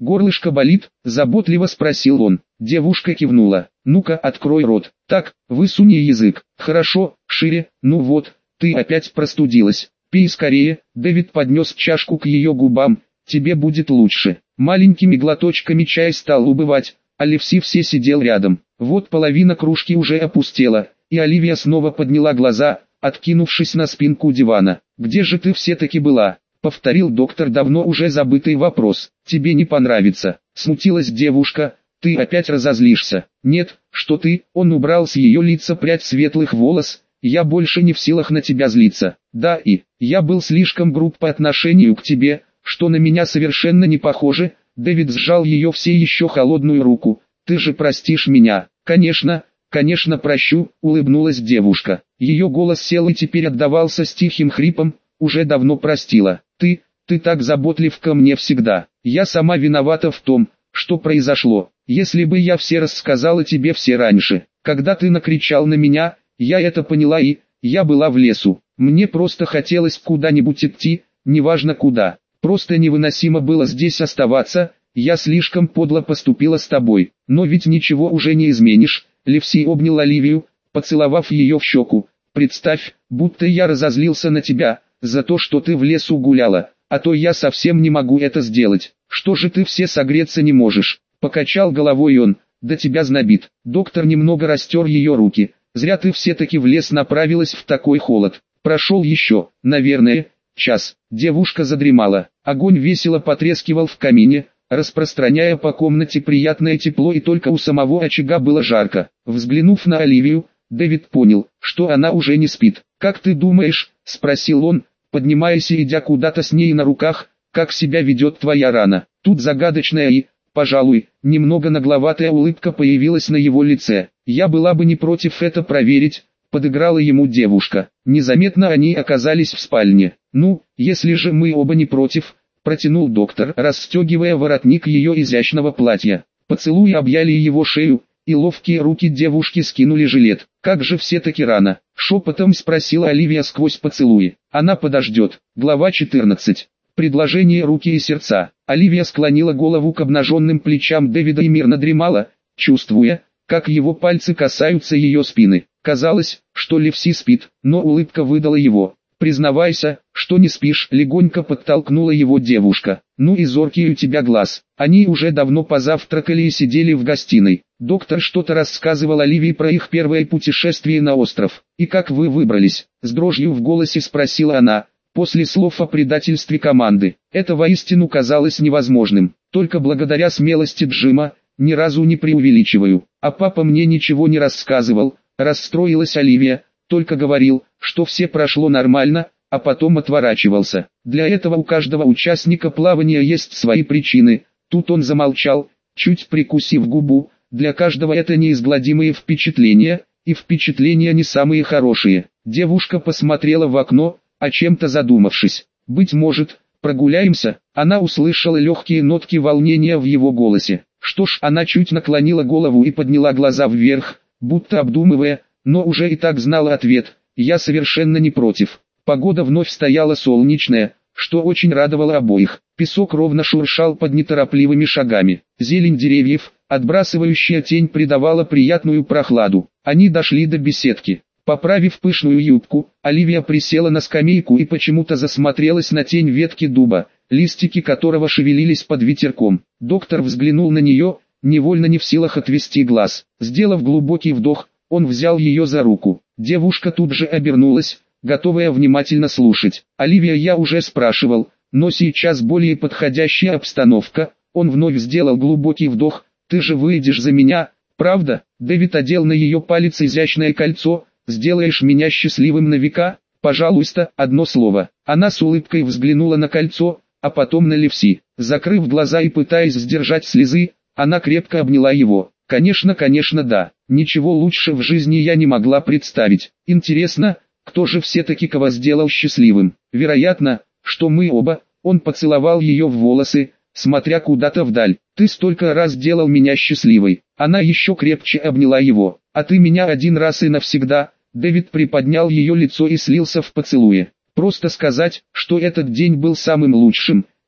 Горлышко болит? Заботливо спросил он. Девушка кивнула. Ну-ка, открой рот. Так, высуни язык. Хорошо, шире. Ну вот, ты опять простудилась. Пей скорее. Дэвид поднес чашку к ее губам. Тебе будет лучше. Маленькими глоточками чай стал убывать, а Ливси все сидел рядом. Вот половина кружки уже опустела, и Оливия снова подняла глаза, откинувшись на спинку дивана. «Где же ты все-таки была?» — повторил доктор давно уже забытый вопрос. «Тебе не понравится», — смутилась девушка. «Ты опять разозлишься?» «Нет, что ты?» — он убрал с ее лица прядь светлых волос. «Я больше не в силах на тебя злиться. Да, и я был слишком груб по отношению к тебе, что на меня совершенно не похоже». Дэвид сжал ее все еще холодную руку. «Ты же простишь меня?» «Конечно, конечно прощу», — улыбнулась девушка. Ее голос сел и теперь отдавался с тихим хрипом. «Уже давно простила. Ты, ты так заботлив ко мне всегда. Я сама виновата в том, что произошло. Если бы я все рассказала тебе все раньше, когда ты накричал на меня, я это поняла и, я была в лесу. Мне просто хотелось куда-нибудь идти, неважно куда. Просто невыносимо было здесь оставаться, я слишком подло поступила с тобой. Но ведь ничего уже не изменишь». Ливси обнял Оливию, поцеловав ее в щеку. «Представь, будто я разозлился на тебя, за то, что ты в лесу гуляла, а то я совсем не могу это сделать. Что же ты все согреться не можешь?» Покачал головой он. «Да тебя знобит». Доктор немного растер ее руки. «Зря ты все-таки в лес направилась в такой холод. Прошел еще, наверное, час». Девушка задремала. Огонь весело потрескивал в камине, распространяя по комнате приятное тепло, и только у самого очага было жарко. Взглянув на Оливию, Дэвид понял, что она уже не спит. «Как ты думаешь?» — спросил он, поднимаясь и идя куда-то с ней на руках, «как себя ведет твоя рана?» Тут загадочная и, пожалуй, немного нагловатая улыбка появилась на его лице. «Я была бы не против это проверить», — подыграла ему девушка. Незаметно они оказались в спальне. «Ну, если же мы оба не против», — протянул доктор, расстегивая воротник ее изящного платья. Поцелуи объяли его шею, и ловкие руки девушки скинули жилет. «Как же все-таки рано?» — шепотом спросила Оливия сквозь поцелуи. «Она подождет». Глава четырнадцать. Предложение руки и сердца. Оливия склонила голову к обнаженным плечам Дэвида и мирно дремала, чувствуя, как его пальцы касаются ее спины. Казалось, что Ливси спит, но улыбка выдала его. «Признавайся, что не спишь», — легонько подтолкнула его девушка. «Ну и зоркий у тебя глаз». Они уже давно позавтракали и сидели в гостиной. Доктор что-то рассказывал Оливии про их первое путешествие на остров. «И как вы выбрались?» — с дрожью в голосе спросила она, после слов о предательстве команды. Это воистину казалось невозможным. Только благодаря смелости Джима, ни разу не преувеличиваю. А папа мне ничего не рассказывал, расстроилась Оливия. Только говорил, что все прошло нормально, а потом отворачивался. Для этого у каждого участника плавания есть свои причины. Тут он замолчал, чуть прикусив губу. Для каждого это неизгладимые впечатления, и впечатления не самые хорошие. Девушка посмотрела в окно, о чем-то задумавшись. «Быть может, прогуляемся?» Она услышала легкие нотки волнения в его голосе. Что ж, она чуть наклонила голову и подняла глаза вверх, будто обдумывая, но уже и так знала ответ. «Я совершенно не против». Погода вновь стояла солнечная, что очень радовало обоих. Песок ровно шуршал под неторопливыми шагами. Зелень деревьев, отбрасывающая тень, придавала приятную прохладу. Они дошли до беседки. Поправив пышную юбку, Оливия присела на скамейку и почему-то засмотрелась на тень ветки дуба, листики которого шевелились под ветерком. Доктор взглянул на нее, невольно не в силах отвести глаз. Сделав глубокий вдох, он взял ее за руку. Девушка тут же обернулась, готовая внимательно слушать. «Оливия, я уже спрашивал, но сейчас более подходящая обстановка». Он вновь сделал глубокий вдох. «Ты же выйдешь за меня, правда?» Дэвид одел на ее палец изящное кольцо. «Сделаешь меня счастливым на века?» «Пожалуйста, одно слово». Она с улыбкой взглянула на кольцо, а потом на Ливси. Закрыв глаза и пытаясь сдержать слезы, она крепко обняла его. «Конечно, конечно, да. Ничего лучше в жизни я не могла представить. Интересно, кто же все-таки кого сделал счастливым? Вероятно, что мы оба». Он поцеловал ее в волосы, смотря куда-то вдаль. «Ты столько раз делал меня счастливой». Она еще крепче обняла его. «А ты меня один раз и навсегда». Дэвид приподнял ее лицо и слился в поцелуе. Просто сказать, что этот день был самым лучшим,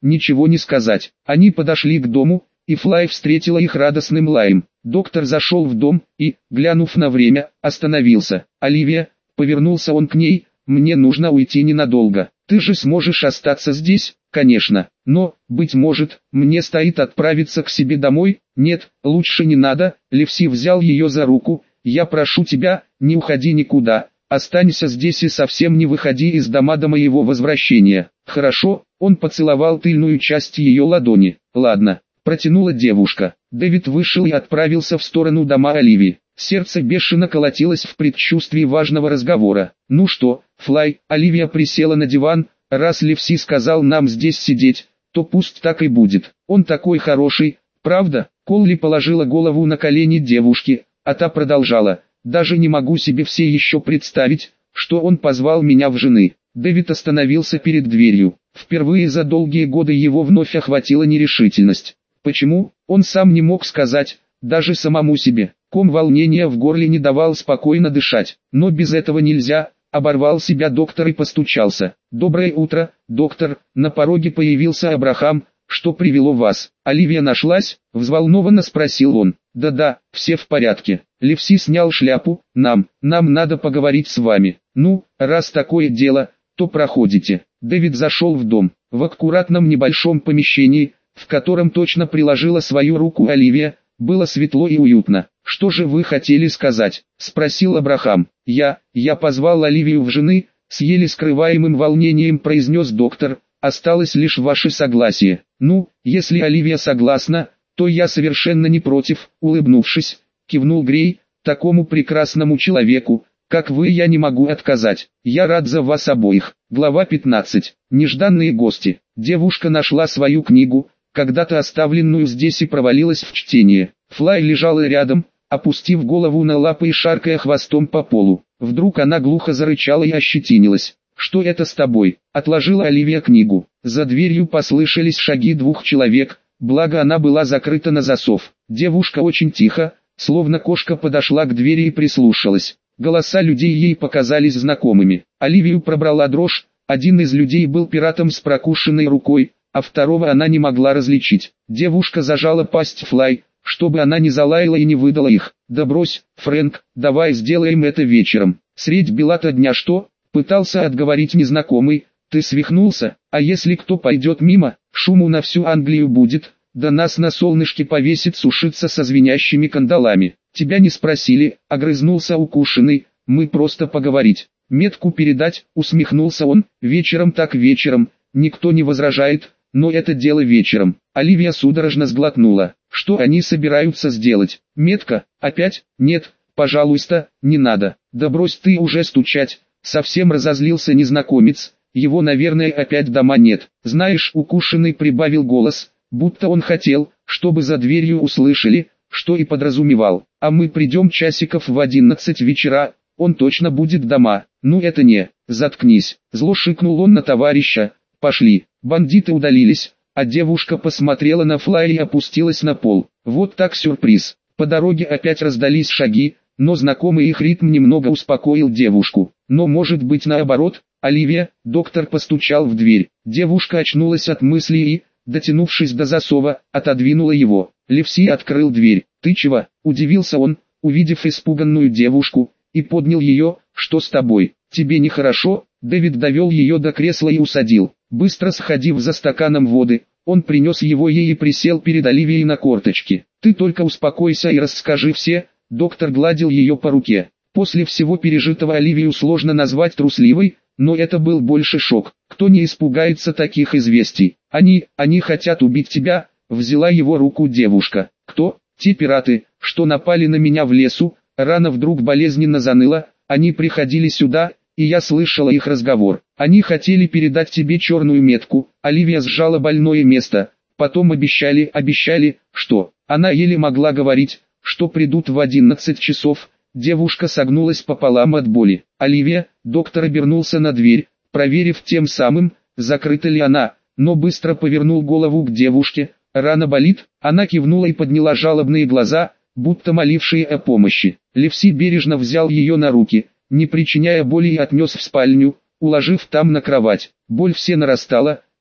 ничего не сказать. Они подошли к дому, и Флай встретила их радостным лаем. Доктор зашел в дом и, глянув на время, остановился. «Оливия», — повернулся он к ней, — «мне нужно уйти ненадолго. Ты же сможешь остаться здесь?» «Конечно, но, быть может, мне стоит отправиться к себе домой?» «Нет, лучше не надо», — Ливси взял ее за руку. «Я прошу тебя, не уходи никуда, останься здесь и совсем не выходи из дома до моего возвращения». «Хорошо», — он поцеловал тыльную часть ее ладони. «Ладно», — протянула девушка. Дэвид вышел и отправился в сторону дома Оливии. Сердце бешено колотилось в предчувствии важного разговора. «Ну что, Флай?» Оливия присела на диван. «Раз Ливси сказал нам здесь сидеть, то пусть так и будет. Он такой хороший, правда?» Колли положила голову на колени девушки, а та продолжала. «Даже не могу себе все еще представить, что он позвал меня в жены». Дэвид остановился перед дверью. Впервые за долгие годы его вновь охватила нерешительность. Почему, он сам не мог сказать, даже самому себе. Ком волнения в горле не давал спокойно дышать. Но без этого нельзя, оборвал себя доктор и постучался. «Доброе утро, доктор», на пороге появился Абрахам. «Что привело вас?» «Оливия нашлась?» — взволнованно спросил он. «Да-да, все в порядке». Ливси снял шляпу. «Нам, нам надо поговорить с вами». «Ну, раз такое дело, то проходите». Дэвид зашел в дом. В аккуратном небольшом помещении, в котором точно приложила свою руку Оливия, было светло и уютно. «Что же вы хотели сказать?» — спросил Абрахам. «Я, я позвал Оливию в жены», — с еле скрываемым волнением произнес доктор. «Осталось лишь ваше согласие». «Ну, если Оливия согласна, то я совершенно не против», — улыбнувшись, кивнул Грей. «Такому прекрасному человеку, как вы, я не могу отказать. Я рад за вас обоих». Глава пятнадцать. Нежданные гости. Девушка нашла свою книгу, когда-то оставленную здесь, и провалилась в чтение. Флай лежала рядом, опустив голову на лапы и шаркая хвостом по полу. Вдруг она глухо зарычала и ощетинилась. «Что это с тобой?» — отложила Оливия книгу. За дверью послышались шаги двух человек, благо она была закрыта на засов. Девушка очень тихо, словно кошка, подошла к двери и прислушалась. Голоса людей ей показались знакомыми. Оливию пробрала дрожь. Один из людей был пиратом с прокушенной рукой, а второго она не могла различить. Девушка зажала пасть Флай, чтобы она не залаяла и не выдала их. «Да брось, Фрэнк, давай сделаем это вечером». «Средь бела-то дня что?» — пытался отговорить незнакомый. «Ты свихнулся? А если кто пойдет мимо, шуму на всю Англию будет, да нас на солнышке повесит сушиться со звенящими кандалами». «Тебя не спросили», — огрызнулся укушенный, — «мы просто поговорить». «Метку передать», — усмехнулся он. «Вечером так вечером, никто не возражает, но это дело вечером». Оливия судорожно сглотнула. «Что они собираются сделать? Метка? Опять? Нет, пожалуйста, не надо». «Да брось ты уже стучать», — совсем разозлился незнакомец. «Его, наверное, опять дома нет». «Знаешь», — укушенный прибавил голос, будто он хотел, чтобы за дверью услышали, что и подразумевал. «А мы придем часиков в одиннадцать вечера, он точно будет дома». «Ну это не, заткнись», — зло шикнул он на товарища. «Пошли». Бандиты удалились, а девушка посмотрела на Флай и опустилась на пол. Вот так сюрприз. По дороге опять раздались шаги, но знакомый их ритм немного успокоил девушку. Но может быть наоборот. «Оливия», — доктор постучал в дверь. Девушка очнулась от мысли и, дотянувшись до засова, отодвинула его. Ливси открыл дверь. «Ты чего?» — удивился он, увидев испуганную девушку, и поднял ее. «Что с тобой? Тебе нехорошо?» Дэвид довел ее до кресла и усадил. Быстро сходив за стаканом воды, он принес его ей и присел перед Оливией на корточки. «Ты только успокойся и расскажи все», — доктор гладил ее по руке. После всего пережитого Оливию сложно назвать трусливой, но это был больше шок. Кто не испугается таких известий? «Они, они хотят убить тебя», — взяла его руку девушка. «Кто?» «Те пираты, что напали на меня в лесу». Рана вдруг болезненно заныла. «Они приходили сюда, и я слышала их разговор. Они хотели передать тебе черную метку». Оливия сжала больное место. «Потом обещали, обещали, что?» Она еле могла говорить, что придут в одиннадцать часов. Девушка согнулась пополам от боли. «Оливия», — доктор обернулся на дверь, проверив тем самым, закрыта ли она, но быстро повернул голову к девушке. «Рана болит?» Она кивнула и подняла жалобные глаза, будто молившие о помощи. Ливси бережно взял ее на руки, не причиняя боли, и отнес в спальню, уложив там на кровать. Боль все нарастала,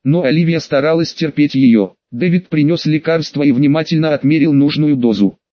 но Оливия старалась терпеть ее. Дэвид принес лекарство и внимательно отмерил нужную дозу.